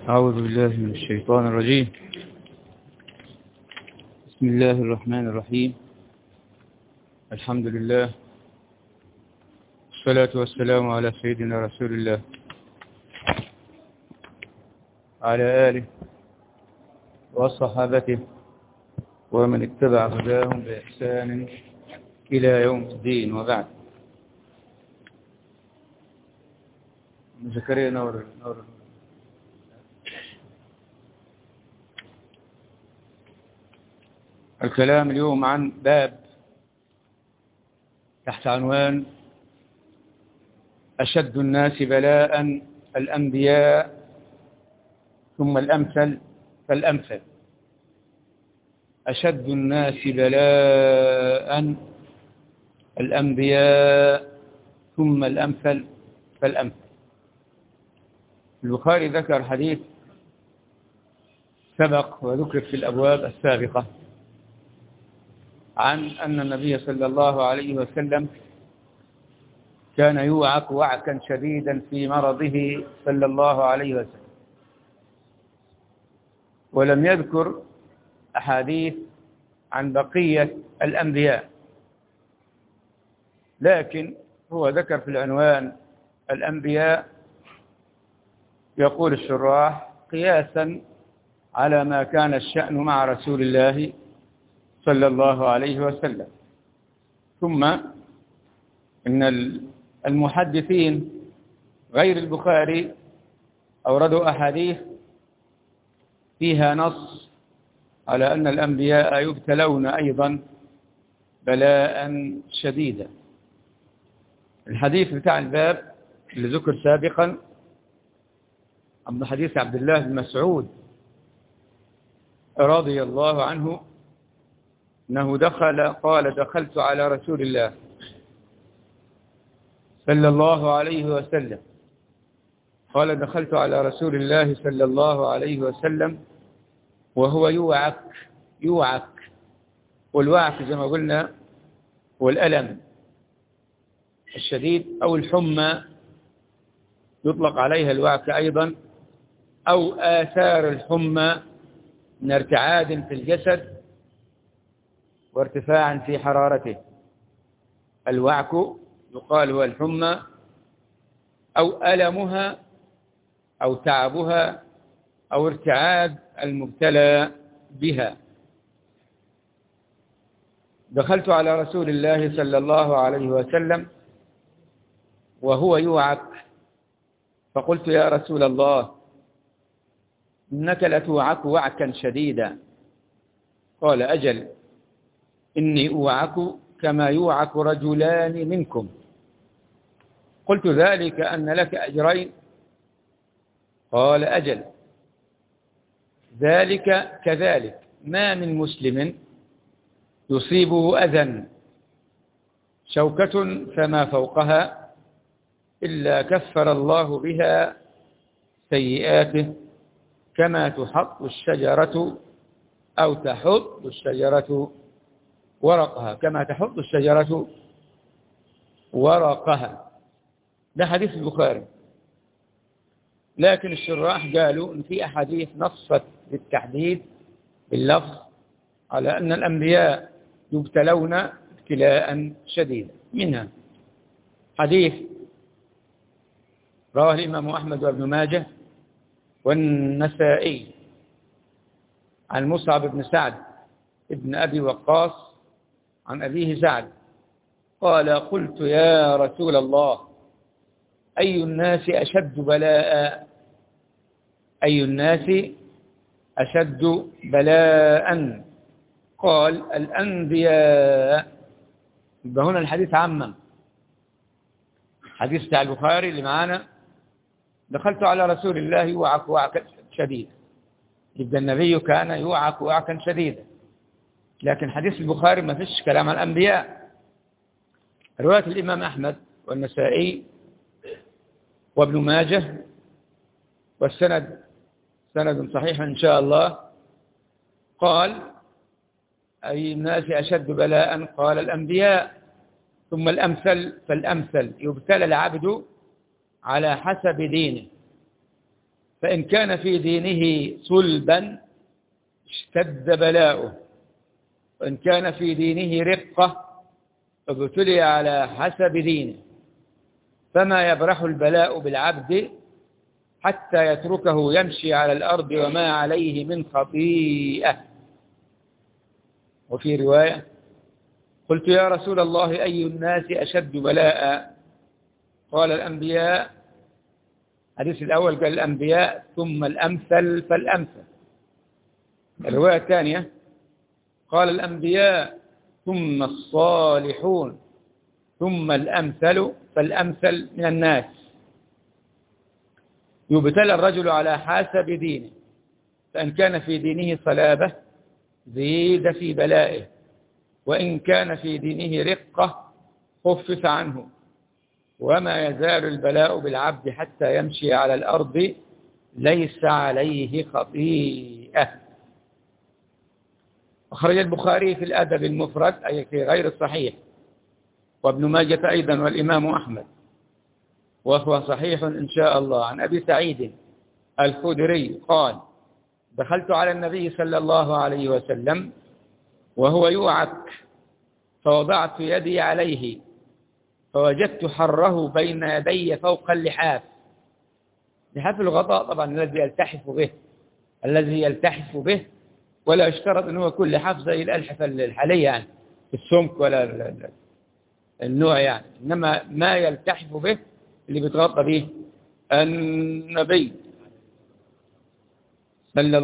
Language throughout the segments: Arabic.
أعوذ بالله من الشيطان الرجيم. بسم الله الرحمن الرحيم. الحمد لله والصلاة والسلام على سيدنا رسول الله على آله وصحابته ومن اتبع هداهم بإحسان إلى يوم الدين، وبعد. زكريا نور. الكلام اليوم عن باب تحت عنوان أشد الناس بلاء الأنبياء ثم الأمثل فالأمثل. أشد الناس بلاء الأنبياء ثم الأمثل فالأمثل. البخاري ذكر حديث سبق وذكر في الأبواب السابقة عن أن النبي صلى الله عليه وسلم كان يوعك وعكا شديدا في مرضه صلى الله عليه وسلم، ولم يذكر أحاديث عن بقية الأنبياء، لكن هو ذكر في العنوان الأنبياء. يقول الشراح قياسا على ما كان الشأن مع رسول الله صلى الله عليه وسلم. ثم إن المحدثين غير البخاري أوردوا أحاديث فيها نص على أن الأنبياء يبتلون أيضا بلاء شديدا. الحديث بتاع الباب اللي ذكر سابقا عن حديث عبد الله بن مسعود رضي الله عنه أنه قال دخلت على رسول الله صلى الله عليه وسلم قال دخلت على رسول الله صلى الله عليه وسلم وهو يوعك، والوعك زي ما قلنا والألم الشديد أو الحمى يطلق عليها الوعك أيضا، أو آثار الحمى من ارتعاد في الجسد وارتفاع في حرارته. الوعك يقال هو الحمى أو ألمها أو تعبها أو ارتعاد المبتلى بها. دخلت على رسول الله صلى الله عليه وسلم وهو يوعك فقلت يا رسول الله إنك لتوعك وعكا شديدا. قال أجل إني أوعك كما يوعك رجلان منكم. قلت ذلك أن لك أجرين؟ قال أجل ذلك كذلك، ما من مسلم يصيبه أذى شوكة فما فوقها إلا كفر الله بها سيئاته كما تحط الشجرة أو تحط الشجرة ورقها، كما تحط الشجرة ورقها. ده حديث البخاري، لكن الشراح قالوا إن في أحاديث نصت بالتحديد باللفظ على أن الأنبياء يبتلون ابتلاء شديدا. منها حديث رواه الإمام أحمد وابن ماجه والنسائي عن مصعب بن سعد ابن أبي وقاص عن أبيه سعد قال قلت يا رسول الله أي الناس أشد بلاء؟ أي الناس أشد بلاء؟ قال الأنبياء. يبقى هنا الحديث عمم. حديث بتاع البخاري اللي معانا دخلت على رسول الله يوعك وعكا شديدا، يبقى النبي كان يوعك وعكا شديدا. لكن حديث البخاري ما فيش كلام عن الأنبياء. رواية الإمام أحمد والنسائي وابن ماجه والسند سند صحيح إن شاء الله. قال أي الناس أشد بلاء؟ قال الأنبياء. ثم الأمثل فالأمثل، يبتلى العبد على حسب دينه. فإن كان في دينه صلبا اشتد بلاؤه، وإن كان في دينه رقة ابتلي على حسب دينه، فما يبرح البلاء بالعبد حتى يتركه يمشي على الأرض وما عليه من خطيئة. وفي رواية: قلت يا رسول الله أي الناس أشد بلاء؟ قال الأنبياء. الحديث الأول قال الأنبياء ثم الأمثل فالأمثل. الرواية الثانية قال الأنبياء ثم الصالحون ثم الأمثل فالأمثل من الناس. يبتلى الرجل على حسب دينه، فإن كان في دينه صلابة زيد في بلائه، وإن كان في دينه رقة خفف عنه، وما يزال البلاء بالعبد حتى يمشي على الأرض ليس عليه خطيئة. أخرج البخاري في الأدب المفرد أي في غير الصحيح، وابن ماجة أيضا والإمام أحمد، وهو صحيح إن شاء الله، عن أبي سعيد الخدري قال: دخلت على النبي صلى الله عليه وسلم وهو يوعك، فوضعت يدي عليه فوجدت حره بين يدي فوق اللحاف. لحاف الغطاء طبعا الذي يلتحف به، ولا يشترط أنه يكون لحاف زي الألحفة الحالية يعني في السمك ولا النوع يعني، إنما ما يلتحف به اللي بيتغطى به النبي صلى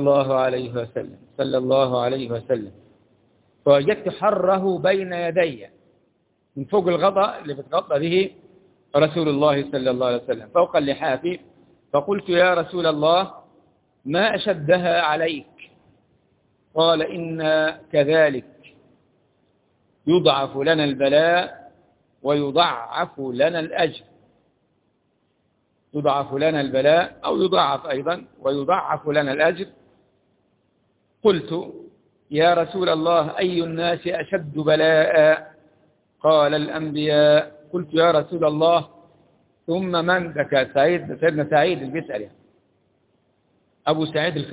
الله عليه وسلم. فوجدت حره بين يدي من فوق الغطاء اللي بتغطى به رسول الله صلى الله عليه وسلم فوق اللحاف، فقلت يا رسول الله ما أشدها عليك؟ قال إن كذلك يضعف لنا البلاء ويضعف لنا الأجر. يضعف لنا البلاء أو يضعف أيضا ويضعف لنا الأجر. قلت يا رسول الله أي الناس أشد بلاء؟ قال الأنبياء. قلت يا رسول الله ثم من؟ ذكى سيدنا سعيد اللي بيسأل يعني. أبو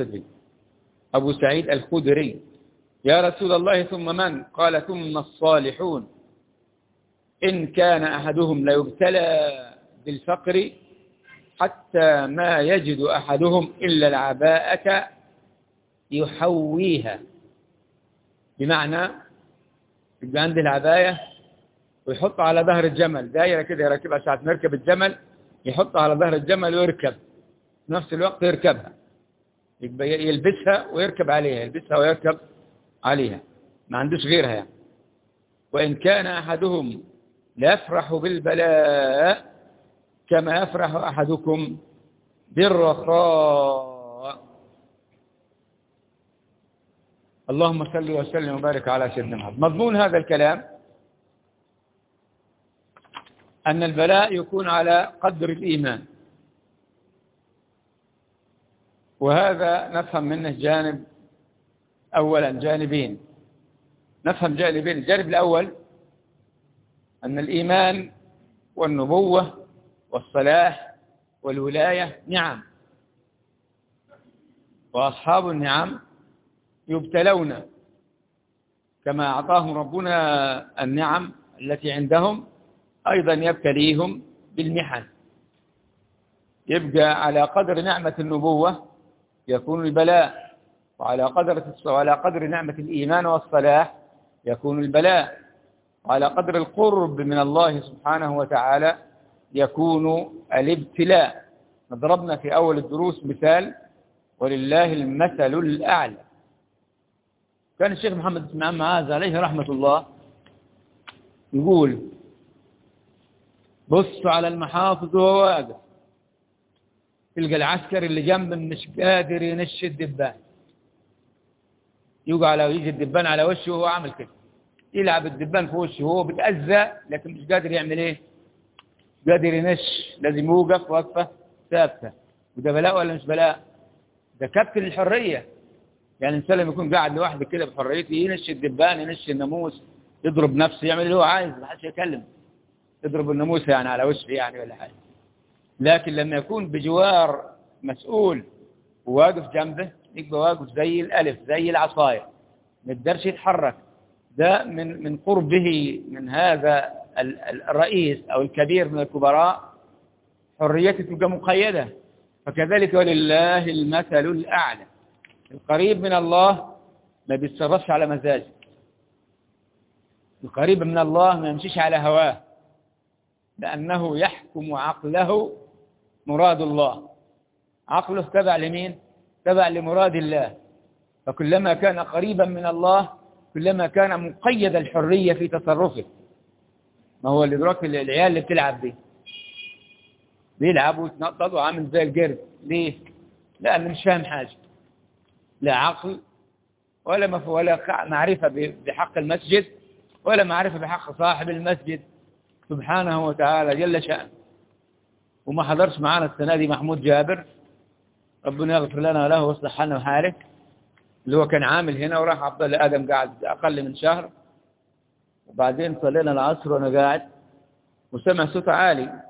سعيد الخدري. يا رسول الله ثم من؟ قال ثم الصالحون. إن كان أحدهم ليبتلى بالفقر حتى ما يجد أحدهم إلا العباءة يحويها، بمعنى يبقى عنده العباية ويحطها على ظهر الجمل دايرة كده يركبها ساعة ما يركب الجمل، يحطها على ظهر الجمل ويركب في نفس الوقت يركبها، يبقى يلبسها ويركب عليها، يلبسها ويركب عليها، ما عندوش غيرها يعني. وإن كان أحدهم ليفرح بالبلاء كما يفرح أحدكم بالرخاء. اللهم صل وسلم وبارك على سيدنا محمد. مضمون هذا الكلام أن البلاء يكون على قدر الإيمان، وهذا نفهم منه جانب أولا، جانبين نفهم جانبين. الجانب الأول أن الإيمان والنبوة والصلاح والولاية نعم، وأصحاب النعم يبتلون كما أعطاهم ربنا النعم التي عندهم، أيضا يبتليهم بالمحن. يبقى على قدر نعمة النبوة يكون البلاء، وعلى قدر نعمة الإيمان والصلاح يكون البلاء، وعلى قدر القرب من الله سبحانه وتعالى يكون الابتلاء. ضربنا في أول الدروس مثال ولله المثل الأعلى. كان الشيخ محمد بن معاذ عليه رحمة الله يقول بص على المحافظ وهو واقف، تلقى العسكري اللي جنبه مش قادر ينشي الدبان، يجي الدبان على وشه وهو عامل كده، يلعب الدبان في وشه وهو بيتأذى لكن مش قادر يعمل ايه؟ قادر ينش، لازم يوقف وقفة ثابتة. وده بلاء ولا مش بلاء؟ ده كابتن الحرية. يعني الإنسان لما يكون قاعد لوحده كده بحريته ينش الدبان، ينش الناموس، يضرب نفسه، يعمل اللي هو عايز، ما حدش يكلم، يضرب الناموس يعني على وشه يعني ولا حاجة. لكن لما يكون بجوار مسؤول وواقف جنبه يبقى واقف زي الألف زي العصاية، ما يقدرش يتحرك. ده من قربه من هذا الرئيس أو الكبير من الكبراء حريته تبقى مقيدة. فكذلك ولله المثل الأعلى. القريب من الله ما بيتصرفش على مزاجه، القريب من الله ما يمشيش على هواه، لأنه يحكم عقله مراد الله. عقله تبع لمين؟ تبع لمراد الله. فكلما كان قريبا من الله كلما كان مقيد الحرية في تصرفه. ما هو اللي دلوقتي العيال اللي بتلعب دي بيلعبوا ويتنططوا عامل زي القرد. ليه؟ لأنه مش فاهم حاجة، لا عقل ولا معرفة بحق المسجد ولا معرفة بحق صاحب المسجد سبحانه وتعالى جل شأنه. وما حضرش معانا السنة دي محمود جابر، ربنا يغفر لنا وله ويصلح حالنا وحاله، اللي هو كان عامل هنا وراح عبد الله آدم قاعد أقل من شهر، وبعدين صلينا العصر وأنا قاعد وسمع صوت عالي.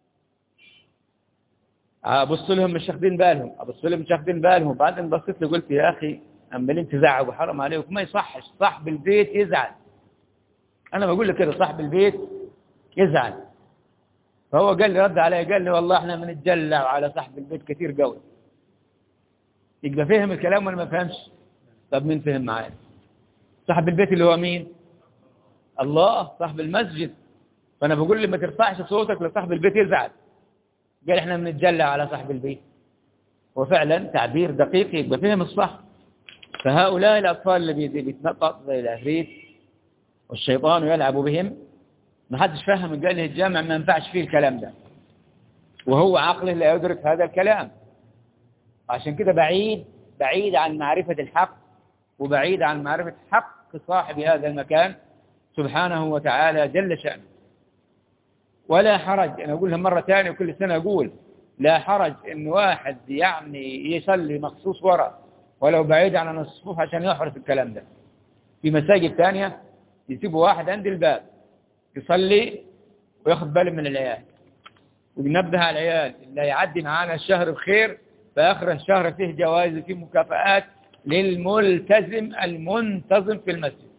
أبص لهم مش واخدين بالهم، وبعدين بصيت له قلت يا أخي عمالين تزعقوا حرام عليكم، ما يصحش، صاحب البيت يزعل. أنا بقول لك كده، صاحب البيت يزعل. فهو قال لي رد علي قال لي والله احنا بنتجلى على صاحب البيت كثير قوي. يبقى فهم الكلام ولا ما فهمش؟ طب مين فهم معايا؟ صاحب البيت اللي هو مين؟ الله، صاحب المسجد. فأنا بقول لي ما ترفعش صوتك لصاحب البيت يزعل. قال احنا بنتجلى على صاحب البيت. وفعلا تعبير دقيق يبقى فهم الصح. فهؤلاء الأطفال اللي بيتنطط زي العفريت والشيطان يلعب بهم، ما حدش فهم. قال له الجامع ما ينفعش فيه الكلام ده، وهو عقله لا يدرك هذا الكلام. عشان كده بعيد عن معرفة الحق، وبعيد عن معرفة حق صاحب هذا المكان سبحانه وتعالى جل شأنه. ولا حرج، أنا أقولها مرة ثانية وكل سنة أقول، لا حرج إن واحد يعني يصلي مخصوص وراء ولو بعيد عن الصفوف عشان يحرس الكلام ده. في مساجد ثانية يسيبوا واحد عند الباب يصلي وياخذ باله من العيال، وينبه على العيال اللي يعدي معانا الشهر بخير، فآخر الشهر فيه جوائز وفيه مكافآت للملتزم المنتظم في المسجد.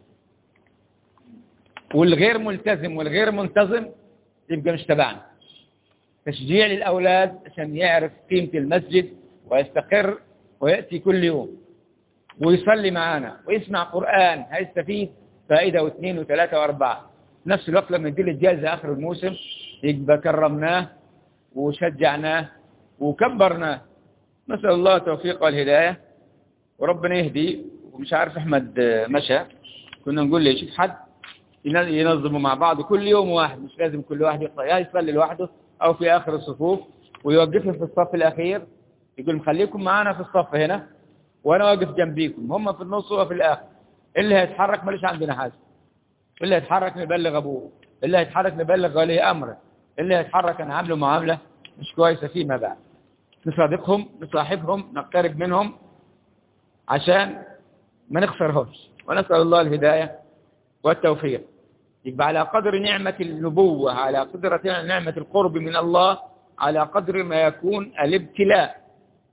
والغير ملتزم والغير منتظم يبقى مش تبعنا. تشجيع للأولاد عشان يعرف قيمة المسجد ويستقر ويأتي كل يوم ويصلي معانا ويسمع قرآن، هيستفيد فائدة واثنين وثلاثة وأربعة. نفس الوقت لما نديله الجائزة آخر الموسم يبقى كرمناه وشجعناه وكبرناه. نسأل الله التوفيق والهداية وربنا يهدي. ومش عارف أحمد مشى، كنا نقول لي شوف حد ينظموا مع بعض كل يوم واحد، مش لازم كل واحد يصلي لوحده أو في آخر الصفوف، ويوقفهم في الصف الأخير يقول خليكم معانا في الصف هنا وأنا واقف جنبيكم، هم في النص وفي الآخر. اللي هيتحرك ماليش عندنا حاجة، اللي هيتحرك نبلغ أبوه، اللي هيتحرك نبلغ ولي أمره، اللي هيتحرك نعامله معاملة مش كويسة فيما بعد. نصادقهم، نصاحبهم، نقترب منهم عشان ما نخسرهمش. ونسأل الله الهداية والتوفيق. يبقى على قدر نعمة النبوة، على قدر نعمة القرب من الله، على قدر ما يكون الابتلاء.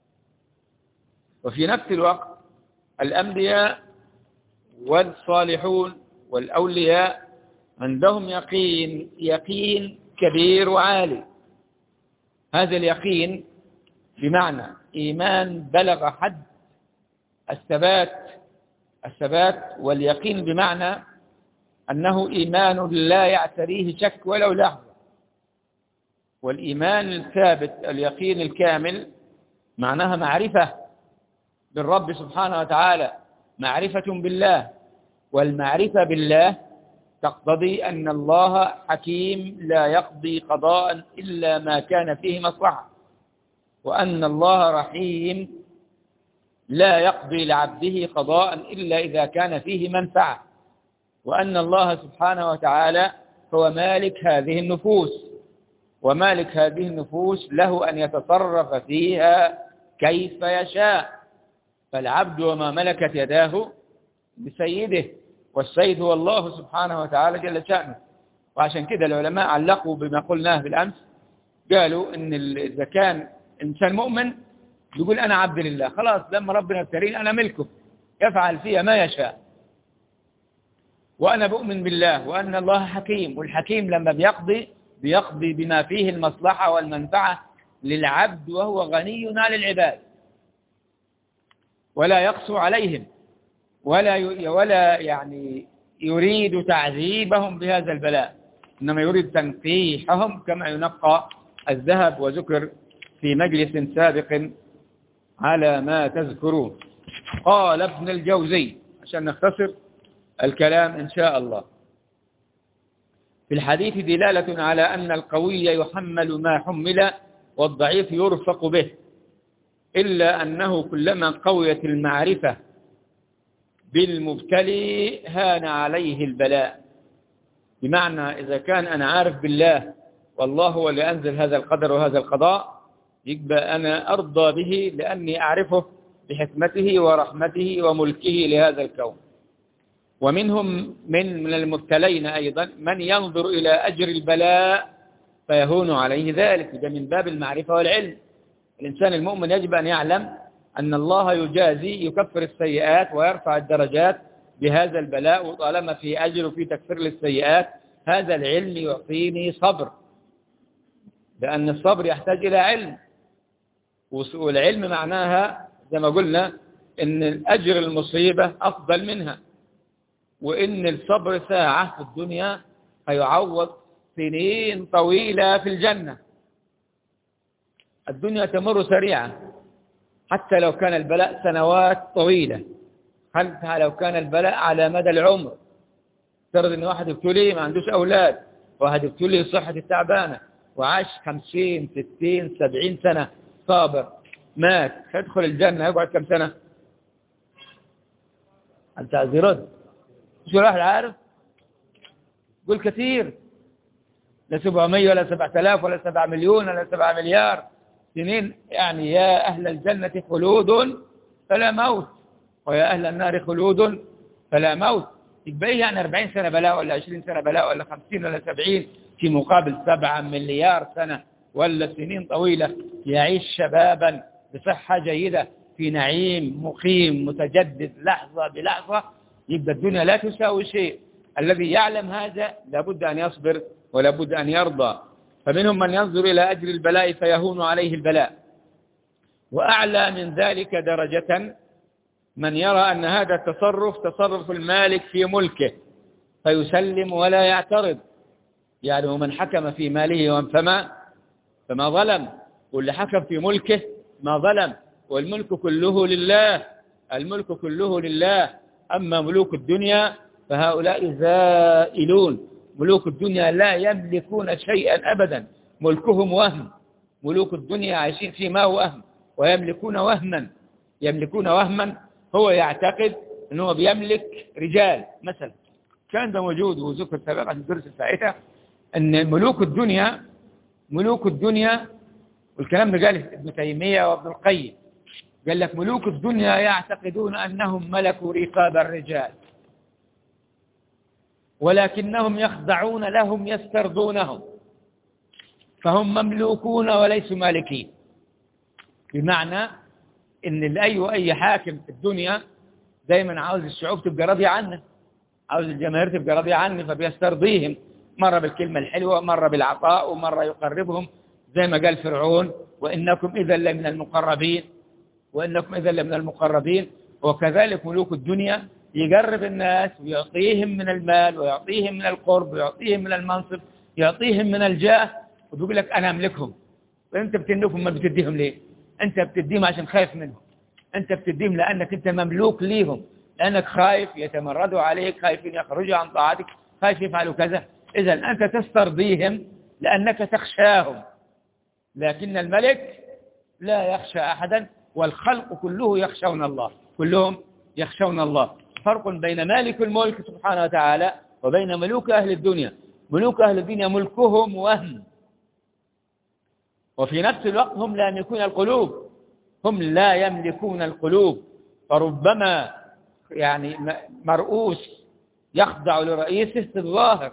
وفي نفس الوقت الأنبياء والصالحون والأولياء عندهم يقين كبير وعالي. هذا اليقين بمعنى إيمان بلغ حد الثبات، واليقين بمعنى أنه إيمان لا يعتريه شك ولو لحظة. والإيمان الثابت اليقين الكامل معناها معرفة بالرب سبحانه وتعالى، معرفة بالله. والمعرفة بالله تقتضي أن الله حكيم لا يقضي قضاء إلا ما كان فيه مصلحة، وأن الله رحيم لا يقضي لعبده قضاء إلا إذا كان فيه منفعة، وأن الله سبحانه وتعالى هو مالك هذه النفوس، ومالك هذه النفوس له أن يتصرف فيها كيف يشاء. فالعبد وما ملكت يداه بسيده، والسيد هو الله سبحانه وتعالى جل شأنه. وعشان كده العلماء علقوا بما قلناه بالأمس، قالوا إن إذا كان إنسان مؤمن يقول أنا عبد لله، خلاص لما ربنا ابتليني أنا ملكه، يفعل فيها ما يشاء. وأنا بؤمن بالله وأن الله حكيم، والحكيم لما بيقضي بما فيه المصلحة والمنفعة للعبد وهو غني عن العباد، ولا يقسو عليهم ولا يعني يريد تعذيبهم بهذا البلاء، إنما يريد تنقيحهم كما ينقى الذهب، وذكر في مجلس سابق على ما تذكرون. قال ابن الجوزي عشان نختصر الكلام إن شاء الله: في الحديث دلالة على أن القوي يحمل ما حمل والضعيف يرفق به، إلا أنه كلما قويت المعرفة بالمبتلي هان عليه البلاء. بمعنى إذا كان أنا عارف بالله والله هو اللي أنزل هذا القدر وهذا القضاء، يبقى أنا أرضى به لأني أعرفه بحكمته ورحمته وملكه لهذا الكون. ومنهم من المبتلين أيضا من ينظر إلى أجر البلاء فيهون عليه ذلك، ده من باب المعرفة والعلم. الإنسان المؤمن يجب أن يعلم أن الله يجازي، يكفر السيئات ويرفع الدرجات بهذا البلاء، وطالما في أجر وفي تكفير للسيئات هذا العلم يعطيني صبر، لأن الصبر يحتاج إلى علم، والعلم معناها زي ما قلنا إن الأجر المصيبة أفضل منها، وإن الصبر ساعة في الدنيا هيعوض سنين طويلة في الجنة. الدنيا تمر سريعة حتى لو كان البلاء سنوات طويلة، حتى لو كان البلاء على مدى العمر. ترى إن واحد ابتلي ما عندوش أولاد، واحد ابتلي صحة التعبانة وعاش 50 60 70 سنة صابر، مات، هيدخل الجنة يقعد كم سنة؟ أنت عزيرد شو راح عارف؟ قول كثير، لا 700 ولا 7000 ولا 7 مليون ولا 7 مليار سنين. يعني يا أهل الجنة خلود فلا موت، ويا أهل النار خلود فلا موت. يبقى إيه يعني 40 سنة بلاء ولا 20 سنة بلاء ولا 50 ولا 70 في مقابل 7 مليار سنة ولا سنين طويلة يعيش شبابا بصحة جيدة في نعيم مقيم متجدد لحظة بلحظة. يبقى الدنيا لا تساوي شيء. الذي يعلم هذا لابد أن يصبر ولابد أن يرضى. فمنهم من ينظر إلى أجر البلاء فيهون عليه البلاء. وأعلى من ذلك درجة من يرى أن هذا تصرف المالك في ملكه فيسلم ولا يعترض. يعني ومن حكم في ماله فما ظلم، واللي حكم في ملكه ما ظلم، والملك كله لله، الملك كله لله. أما ملوك الدنيا فهؤلاء زائلون، ملوك الدنيا لا يملكون شيئا أبدا، ملكهم وهم. ملوك الدنيا عايشين فيما هو وهم، ويملكون وهما. هو يعتقد أنه بيملك رجال مثلا، كان ده موجود وذكر سابقا في الدرس الفائتة أن ملوك الدنيا والكلام ده قال ابن تيمية وابن القيم، قال لك ملوك الدنيا يعتقدون أنهم ملكوا رقاب الرجال، ولكنهم يخضعون لهم يسترضونهم، فهم مملوكون وليسوا مالكين. بمعنى ان اي حاكم في الدنيا دايما عاوز الشعوب تبقى راضيه عنه، عاوز الجماهير تبقى راضيه عنه، فبيسترضيهم مرة بالكلمة الحلوة، مرة بالعطاء، ومرة يقربهم زي ما قال فرعون وإنكم إذا لمن المقربين. وكذلك ملوك الدنيا يقرب الناس ويعطيهم من المال ويعطيهم من القرب ويعطيهم من المنصب يعطيهم من الجاه، وبيقول لك أنا أملكهم. وأنت بتنفهم ما بتديهم ليه؟ أنت بتديهم عشان خايف منهم، أنت بتديهم لأنك أنت مملوك ليهم، لأنك خايف يتمردوا عليك، خايفين يخرجوا عن طاعتك، خايف يفعلوا كذا. إذا أنت تسترضيهم لأنك تخشاهم، لكن الملك لا يخشى أحدا، والخلق كله يخشون الله، كلهم يخشون الله. فرق بين مالك الملك سبحانه وتعالى وبين ملوك أهل الدنيا. ملوك أهل الدنيا ملكهم وهم، وفي نفس الوقت هم لا يملكون القلوب. فربما يعني مرؤوس يخضع لرئيسه في الظاهر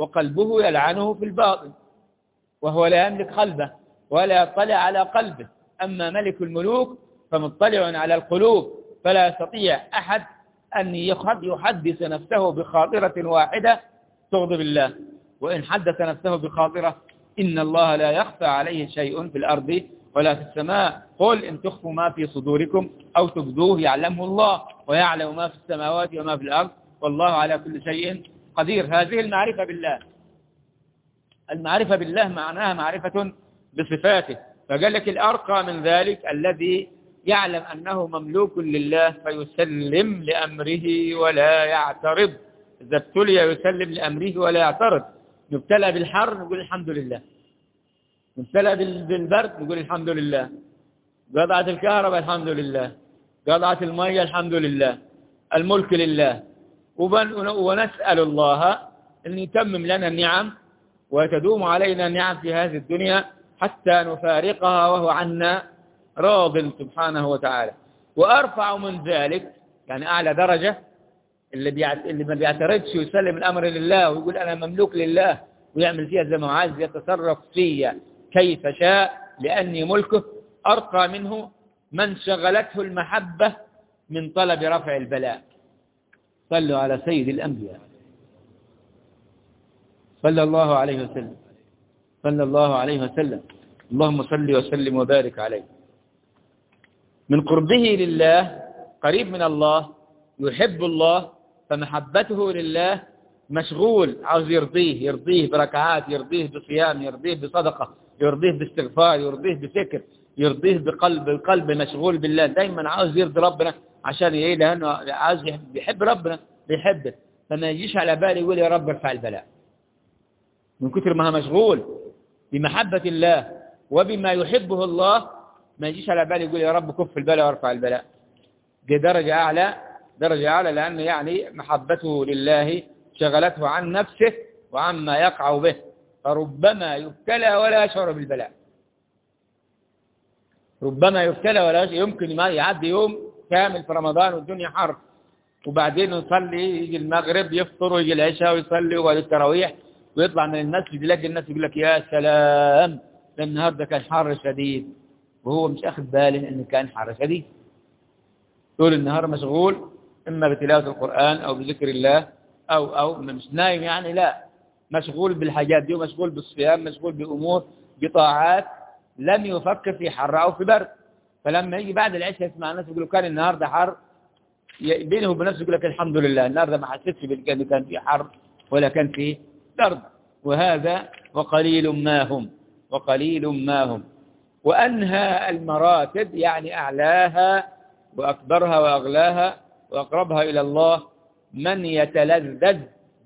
وقلبه يلعنه في الباطن، وهو لا يملك قلبه ولا يطلع على قلبه، أما ملك الملوك فمطلع على القلوب، فلا يستطيع أحد أن يحدث نفسه بخاطرة واحدة تغضب الله. وإن حدث نفسه بخاطرة إن الله لا يخفى عليه شيء في الأرض ولا في السماء. قل إن تخفوا ما في صدوركم أو تبدوه يعلمه الله، ويعلم ما في السماوات وما في الأرض، والله على كل شيء قدير. هذه المعرفة بالله. المعرفة بالله معناها معرفة بصفاته. فقال لك الأرقى من ذلك الذي يعلم أنه مملوك لله فيسلم لأمره ولا يعترض. إذا ابتلي يسلم لأمره ولا يعترض. نبتلى بالحر نقول الحمد لله، نبتلى بالبرد نقول الحمد لله، قطعت الكهرباء الحمد لله، قطعت المية الحمد لله، الملك لله. ونسأل الله أن يتمم لنا النعم وتدوم علينا النعم في هذه الدنيا حتى نفارقها وهو عنا راض سبحانه وتعالى. وأرفع من ذلك يعني أعلى درجة اللي ما بيعترضش ويسلم الأمر لله ويقول أنا مملوك لله ويعمل فيها زي ما عايز، يتصرف فيها كيف شاء لأني ملكه. أرقى منه من شغلته المحبة من طلب رفع البلاء. صلوا على سيد الأنبياء صلى الله عليه وسلم، صلى الله عليه وسلم. اللهم صل وسلم وبارك عليه. من قربه لله قريب من الله، يحب الله، فمحبته لله مشغول، عاوز يرضيه بركعات، يرضيه بصيام، يرضيه بصدقة، يرضيه باستغفار، يرضيه بفكر، يرضيه بقلب مشغول بالله. دايما عاوز يرضي ربنا عشان ايه؟ لأنه عاوز بيحب ربنا، بيحبه. فما يجيش على باله يقول يا رب ارفع البلاء، من كثر ما هو مشغول بمحبة الله وبما يحبه الله ما يجيش على باله يقول يا رب كف البلاء وارفع البلاء. دي درجة أعلى لأنه يعني محبته لله شغلته عن نفسه وعما يقع به، فربما يبتلى ولا يشعر بالبلاء. ربما يبتلى ولا يشعر. يمكن ما يعدي يوم كامل في رمضان والدنيا حر، وبعدين نصلي، يجي المغرب يفطر ويجي العشاء ويصلي وبعد التراويح ويطلع من المسجد يلاقي الناس يقول لك يا سلام ده النهارده كان حر شديد، وهو مش أخذ باله إنه كان حر شديد. طول النهار مشغول إما بتلاوة القرآن أو بذكر الله أو مش نايم يعني، لا، مشغول بالحاجات دي ومشغول بالصيام، مشغول بأمور بطاعات، لم يفكر في حر أو في برد. فلما يجي بعد العشاء يسمع الناس يقولوا كان النهارده حر، بينه وبنفسه يقول لك الحمد لله النهارده ما حسيتش بالكلام كان في حر ولا كان في برد. وهذا وقليل ما هم. وأنهى المراتب يعني أعلاها وأكبرها وأغلاها وأقربها إلى الله من يتلذذ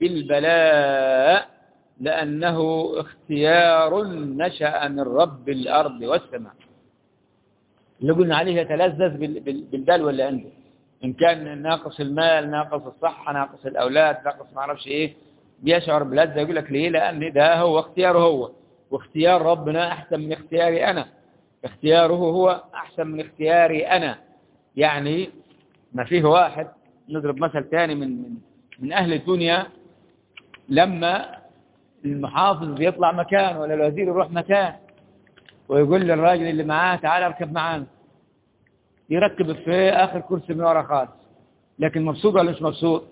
بالبلاء لأنه اختيار نشأ من رب الأرض والسماء. اللي قلنا عليه يتلذذ بالبال ولا عنده، إن كان ناقص المال، ناقص الصحة، ناقص الأولاد، ناقص ما أعرفش إيه، بيشعر بلذة. يقول لك ليه؟ لأن ده هو اختياره هو، واختيار ربنا أحسن من اختياري أنا، اختياره هو أحسن من اختياري أنا. يعني ما فيه واحد، نضرب مثل ثاني من أهل الدنيا، لما المحافظ يطلع مكان ولا الوزير يروح مكان ويقول للراجل اللي معاه تعال اركب معانا، يركب في آخر كرسي من ورا خالص، لكن مبسوط ولا مش مبسوط؟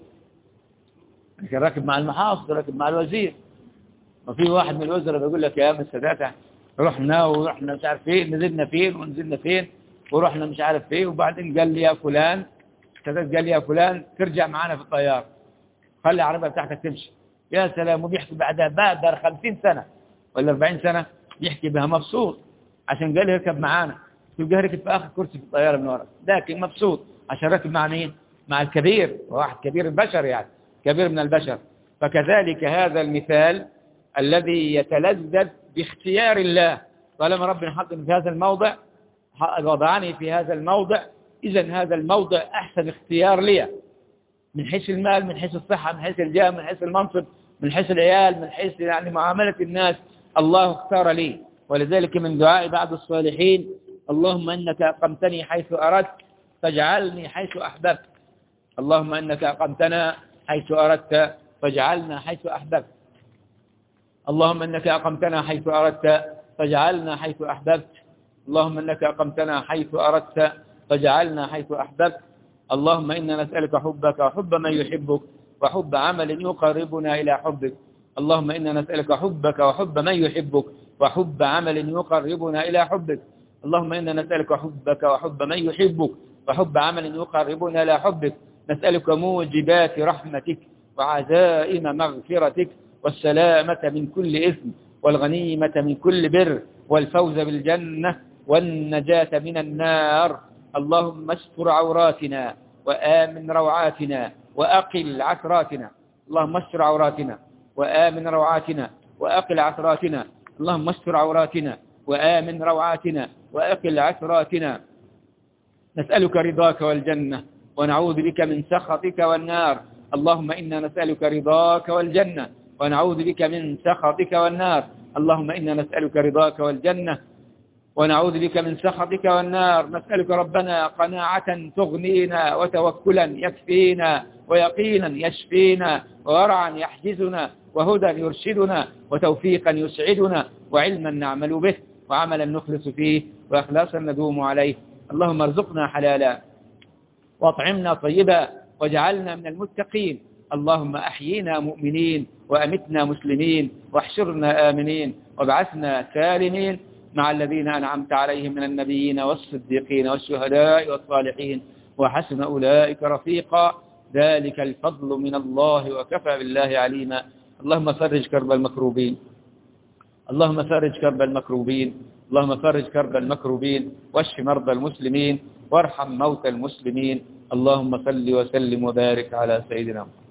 لكن راكب مع المحافظ، راكب مع الوزير. وفي واحد من الوزراء بيقول لك يا السادات ورحنا مش عارف فين، نزلنا فين ونزلنا فين ورحنا مش عارف فين، وبعدين قال لي يا فلان، السادات قال لي يا فلان ترجع معانا في الطيارة، خلي العربية بتاعتك تمشي. يا سلام. وبيحكي بعدها بعد 50 سنة ولا 40 سنة يحكي بها مبسوط عشان قال لي اركب معانا، تلقاه ركب في آخر كرسي في الطيارة من ورا، لكن مبسوط عشان ركب مع مين؟ مع الكبير، واحد كبير البشر يعني، كبير من البشر. فكذلك هذا المثال الذي يتلذذ باختيار الله، طالما ربنا حطني في هذا الموضع، وضعني في هذا الموضع، إذن هذا الموضع أحسن اختيار لي من حيث المال، من حيث الصحة، من حيث الجاه، من حيث المنصب، من حيث العيال، من حيث يعني معاملة الناس، الله اختار لي. ولذلك من دعاء بعض الصالحين اللهم إنك أقمتني حيث أردت فاجعلني حيث أحببت. اللهم إنك أقمتنا حيث أردت فاجعلنا حيث أحببت. اللهم إنك أقمتنا حيث أردت فاجعلنا حيث أحببت. اللهم إنك أقمتنا حيث أردت فجعلنا حيث أحببت. اللهم إنا نسألك حبك وحب من يحبك وحب عمل يقربنا إلى حبك. اللهم إنا نسألك حبك وحب من يحبك وحب عمل يقربنا إلى حبك. اللهم إنا نسألك حبك وحب من يحبك وحب عمل يقربنا إلى حبك. نسألك موجبات رحمتك وعزائم مغفرتك والسلامة من كل إثم والغنيمة من كل بر والفوز بالجنة والنجاة من النار. اللهم استر عوراتنا وآمن روعاتنا وأقل عثراتنا. اللهم استر عوراتنا وآمن روعاتنا وأقل عثراتنا. اللهم استر عوراتنا وآمن روعاتنا وأقل عثراتنا. نسألك رضاك والجنة ونعوذ بك من سخطك والنار. اللهم إنا نسألك رضاك والجنة ونعوذ بك من سخطك والنار. اللهم إنا نسألك رضاك والجنة ونعوذ بك من سخطك والنار. نسألك ربنا قناعة تغنينا وتوكلا يكفينا ويقينا يشفينا وورعا يحجزنا وهدى يرشدنا وتوفيقا يسعدنا وعلما نعمل به وعملا نخلص فيه وإخلاصا ندوم عليه. اللهم ارزقنا حلالا واطعمنا طيبا واجعلنا من المتقين. اللهم أحيينا مؤمنين وأمتنا مسلمين واحشرنا آمنين وابعثنا سالمين مع الذين أنعمت عليهم من النبيين والصديقين والشهداء والصالحين وحسن أولئك رفيقا. ذلك الفضل من الله وكفى بالله عليما. اللهم فرج كرب المكروبين. اللهم فرج كرب المكروبين. اللهم فرج كرب المكروبين واشف مرضى المسلمين وارحم موتى المسلمين. اللهم صل وسلم وبارك على سيدنا محمد.